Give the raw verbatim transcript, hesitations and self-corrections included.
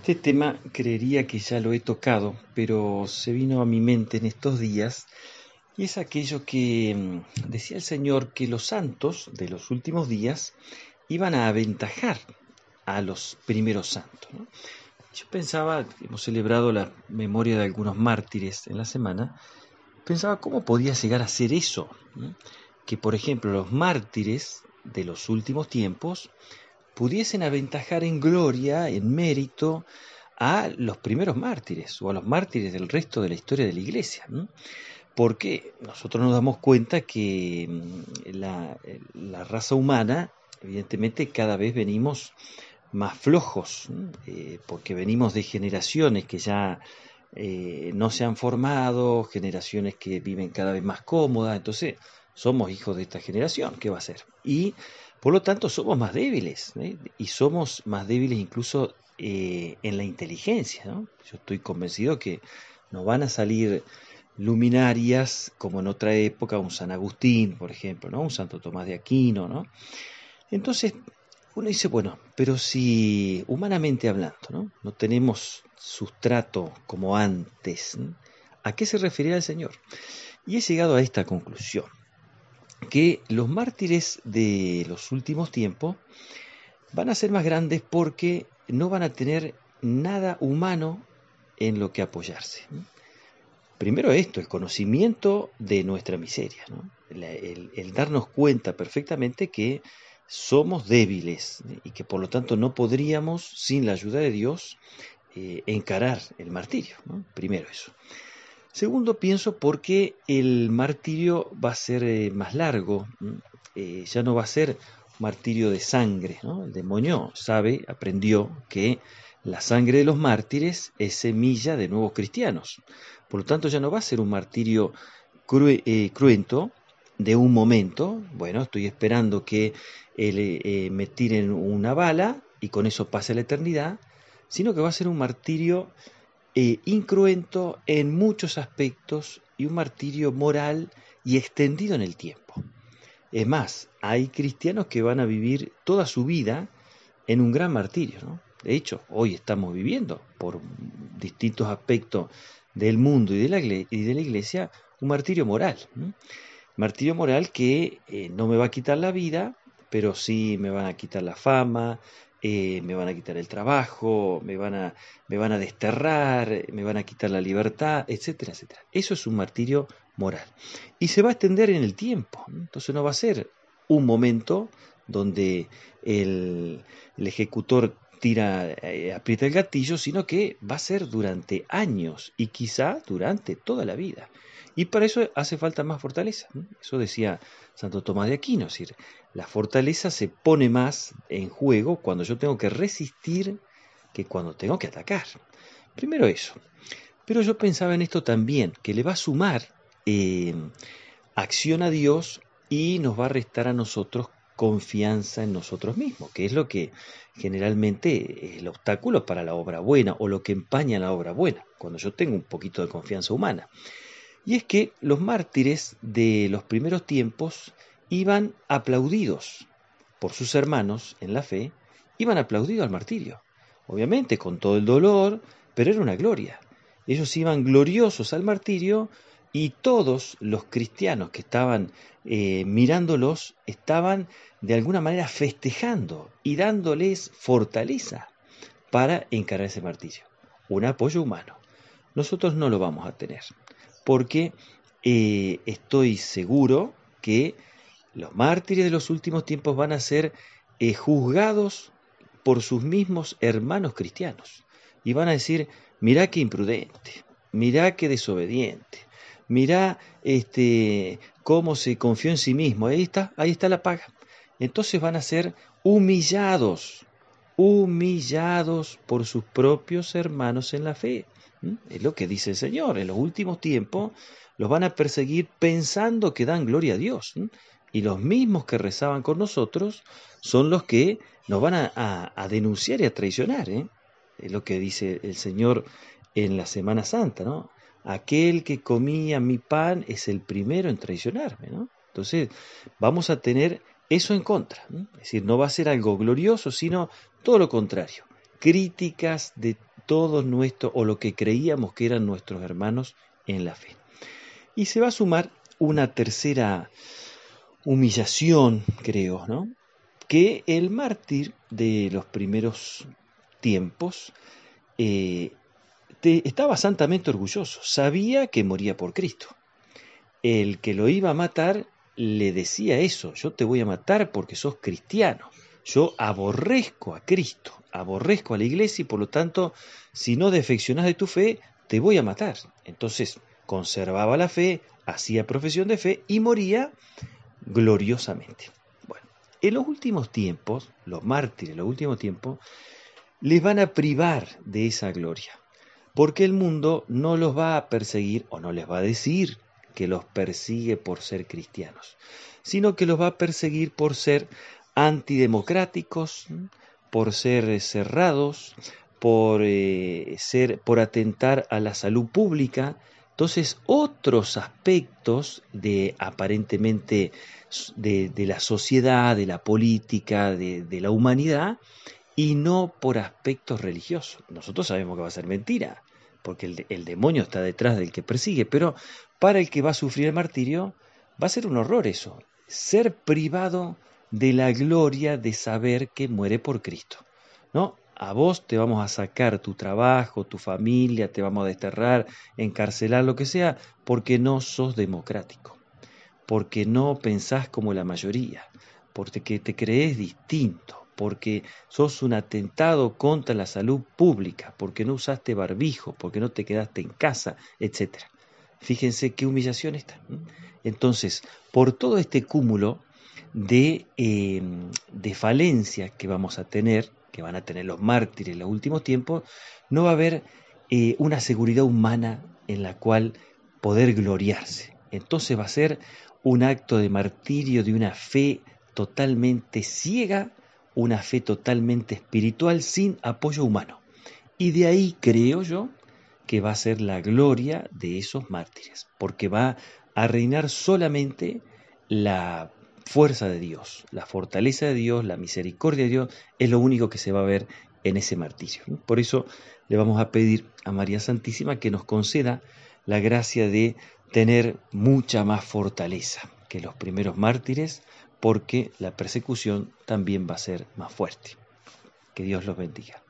Este tema creería que ya lo he tocado, pero se vino a mi mente en estos días y es aquello que mm, decía el Señor que los santos de los últimos días iban a aventajar a los primeros santos, ¿no? Yo pensaba, hemos celebrado la memoria de algunos mártires en la semana, pensaba cómo podía llegar a ser eso, ¿no? Que por ejemplo los mártires de los últimos tiempos pudiesen aventajar en gloria, en mérito, a los primeros mártires o a los mártires del resto de la historia de la iglesia, ¿no? Porque nosotros nos damos cuenta que mm, la, la raza humana, evidentemente, cada vez venimos más flojos, ¿no? Eh, porque venimos de generaciones que ya eh, no se han formado, generaciones que viven cada vez más cómodas, entonces somos hijos de esta generación, ¿qué va a ser? Y por lo tanto somos más débiles, ¿eh? Y somos más débiles incluso eh, en la inteligencia, ¿no? Yo estoy convencido que nos van a salir luminarias como en otra época, un San Agustín, por ejemplo, ¿no? Un Santo Tomás de Aquino, ¿no? Entonces, uno dice, bueno, pero si humanamente hablando, ¿no? No tenemos sustrato como antes, ¿no? ¿A qué se referirá el Señor? Y he llegado a esta conclusión, que los mártires de los últimos tiempos van a ser más grandes porque no van a tener nada humano en lo que apoyarse, ¿no? Primero esto, el conocimiento de nuestra miseria, ¿no? La- el, el darnos cuenta perfectamente que somos débiles, ¿eh? Y que por lo tanto no podríamos, sin la ayuda de Dios, eh, encarar el martirio, ¿no? Primero eso. Segundo, pienso porque el martirio va a ser eh, más largo, ¿m? Eh, ya no va a ser martirio de sangre, ¿no? El demonio sabe, aprendió que la sangre de los mártires es semilla de nuevos cristianos. Por lo tanto, ya no va a ser un martirio crue- eh, cruento de un momento. Bueno, estoy esperando que eh, le- eh, me tiren una bala y con eso pase la eternidad, sino que va a ser un martirio eh, incruento en muchos aspectos y un martirio moral y extendido en el tiempo. Es más, hay cristianos que van a vivir toda su vida en un gran martirio, ¿no? De hecho, hoy estamos viviendo, por distintos aspectos del mundo y de la, igle- y de la iglesia, un martirio moral, ¿no? Martirio moral que eh, no me va a quitar la vida, pero sí me van a quitar la fama, eh, me van a quitar el trabajo, me van a, me van a desterrar, eh, me van a quitar la libertad, etcétera, etcétera. Eso es un martirio moral. Y se va a extender en el tiempo, ¿no? Entonces no va a ser un momento donde el, el ejecutor tira, eh, aprieta el gatillo, sino que va a ser durante años y quizá durante toda la vida. Y para eso hace falta más fortaleza, ¿no? Eso decía Santo Tomás de Aquino, es decir, la fortaleza se pone más en juego cuando yo tengo que resistir que cuando tengo que atacar. Primero eso. Pero yo pensaba en esto también, que le va a sumar eh, acción a Dios y nos va a restar a nosotros confianza en nosotros mismos, que es lo que generalmente es el obstáculo para la obra buena o lo que empaña la obra buena, cuando yo tengo un poquito de confianza humana. Y es que los mártires de los primeros tiempos iban aplaudidos por sus hermanos en la fe, iban aplaudidos al martirio. Obviamente con todo el dolor, pero era una gloria. Ellos iban gloriosos al martirio y todos los cristianos que estaban eh, mirándolos estaban de alguna manera festejando y dándoles fortaleza para encarar ese martirio. Un apoyo humano. Nosotros no lo vamos a tener porque eh, estoy seguro que los mártires de los últimos tiempos van a ser eh, juzgados por sus mismos hermanos cristianos y van a decir, mirá qué imprudente, mirá qué desobediente, mirá este, cómo se confió en sí mismo, ahí está, ahí está la paga. Entonces van a ser humillados, humillados por sus propios hermanos en la fe. ¿Mm? Es lo que dice el Señor. En los últimos tiempos los van a perseguir pensando que dan gloria a Dios. ¿Mm? Y los mismos que rezaban con nosotros son los que nos van a, a- a denunciar y a traicionar, ¿eh? Es lo que dice el Señor en la Semana Santa, ¿no? Aquel que comía mi pan es el primero en traicionarme, ¿no? Entonces vamos a tener eso en contra, ¿no? Es decir, no va a ser algo glorioso, sino todo lo contrario. Críticas de todos nuestros, o lo que creíamos que eran nuestros hermanos en la fe. Y se va a sumar una tercera humillación, creo, ¿no? Que el mártir de los primeros tiempos eh, te- estaba santamente orgulloso, sabía que moría por Cristo. El que lo iba a matar le decía eso: yo te voy a matar porque sos cristiano, yo aborrezco a Cristo, aborrezco a la iglesia y por lo tanto, si no defeccionás de tu fe, te voy a matar. Entonces conservaba la fe, hacía profesión de fe y moría gloriosamente. Bueno, en los últimos tiempos, los mártires en los últimos tiempos, les van a privar de esa gloria, porque el mundo no los va a perseguir o no les va a decir que los persigue por ser cristianos, sino que los va a perseguir por ser antidemocráticos, por ser cerrados, por eh, ser, por atentar a la salud pública. Entonces, otros aspectos de aparentemente de, de la sociedad, de la política, de, de la humanidad, y no por aspectos religiosos. Nosotros sabemos que va a ser mentira, porque el, el demonio está detrás del que persigue, pero para el que va a sufrir el martirio, va a ser un horror eso, ser privado de la gloria de saber que muere por Cristo, ¿no? A vos te vamos a sacar tu trabajo, tu familia, te vamos a desterrar, encarcelar, lo que sea, porque no sos democrático, porque no pensás como la mayoría, porque te crees distinto, porque sos un atentado contra la salud pública, porque no usaste barbijo, porque no te quedaste en casa, etcétera. Fíjense qué humillación está. Entonces, por todo este cúmulo de, eh, de falencias que vamos a tener, que van a tener los mártires en los últimos tiempos, no va a haber eh, una seguridad humana en la cual poder gloriarse. Entonces va a ser un acto de martirio de una fe totalmente ciega, una fe totalmente espiritual sin apoyo humano. Y de ahí creo yo que va a ser la gloria de esos mártires, porque va a reinar solamente la fuerza de Dios, la fortaleza de Dios, la misericordia de Dios, es lo único que se va a ver en ese martirio. Por eso le vamos a pedir a María Santísima que nos conceda la gracia de tener mucha más fortaleza que los primeros mártires, porque la persecución también va a ser más fuerte. Que Dios los bendiga.